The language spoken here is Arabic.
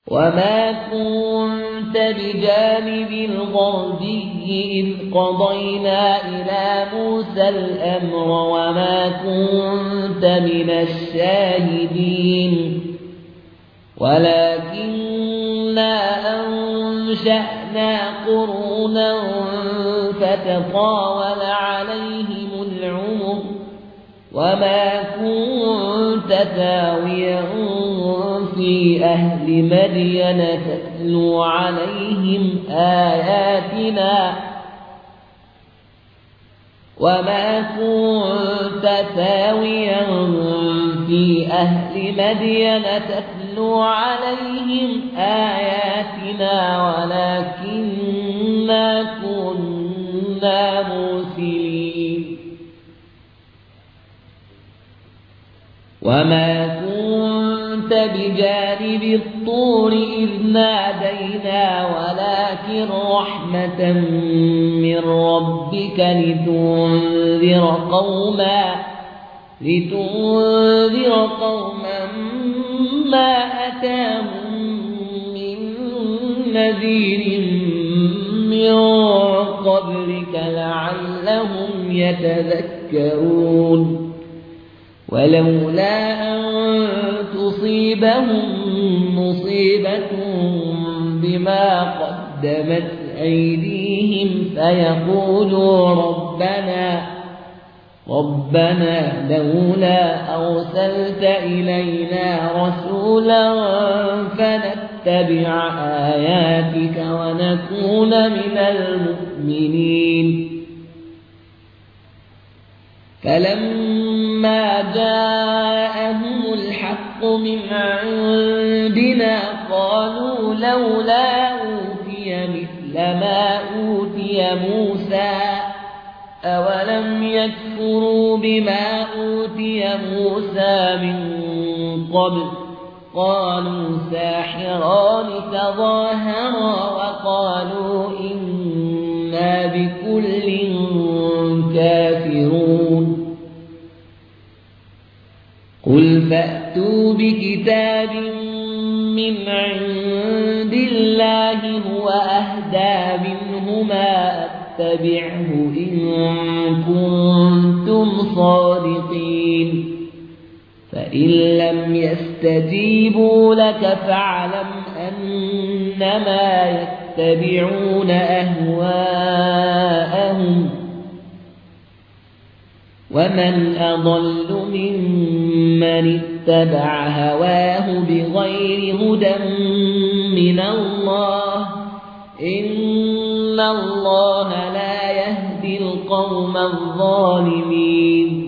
وما كنت بجانب الغربي إذ قضينا إلى موسى الأمر وما كنت من الشاهدين ولكننا أنشأنا قرونا فتطاول عليهم العمر وما كنت ثاويا في أهل مدين تتلو عليهم آياتنا وما كنت ثاويا في أهل مدين تتلو عليهم آياتنا ولكننا كنا مرسلين وما كنت بجانب الطور إذ نادينا ولكن رحمة من ربك لتنذر قوما ما أتاهم من نذير من قبلك لعلهم يتذكرون ولولا أن تصيبهم مصيبة بما قدمت أيديهم فيقولوا ربنا لولا أرسلت إلينا رسولا فنتبع آياتك ونكون من المؤمنين فلما جاءهم الحق من عندنا قالوا لولا أوتي مثل ما أوتي موسى أولم يكفروا بما أوتي موسى من قبل قالوا ساحران تظاهرا وقالوا إنا بكل كافرون قل فأتوا بكتاب من عند الله هو أهدى منهما اتبعه إن كنتم صادقين فإن لم يستجيبوا لك فاعلم أنما يتبعون أهواءهم ومن أضل ممن اتبع هواه بغير هدى من الله إن الله لا يهدي القوم الظالمين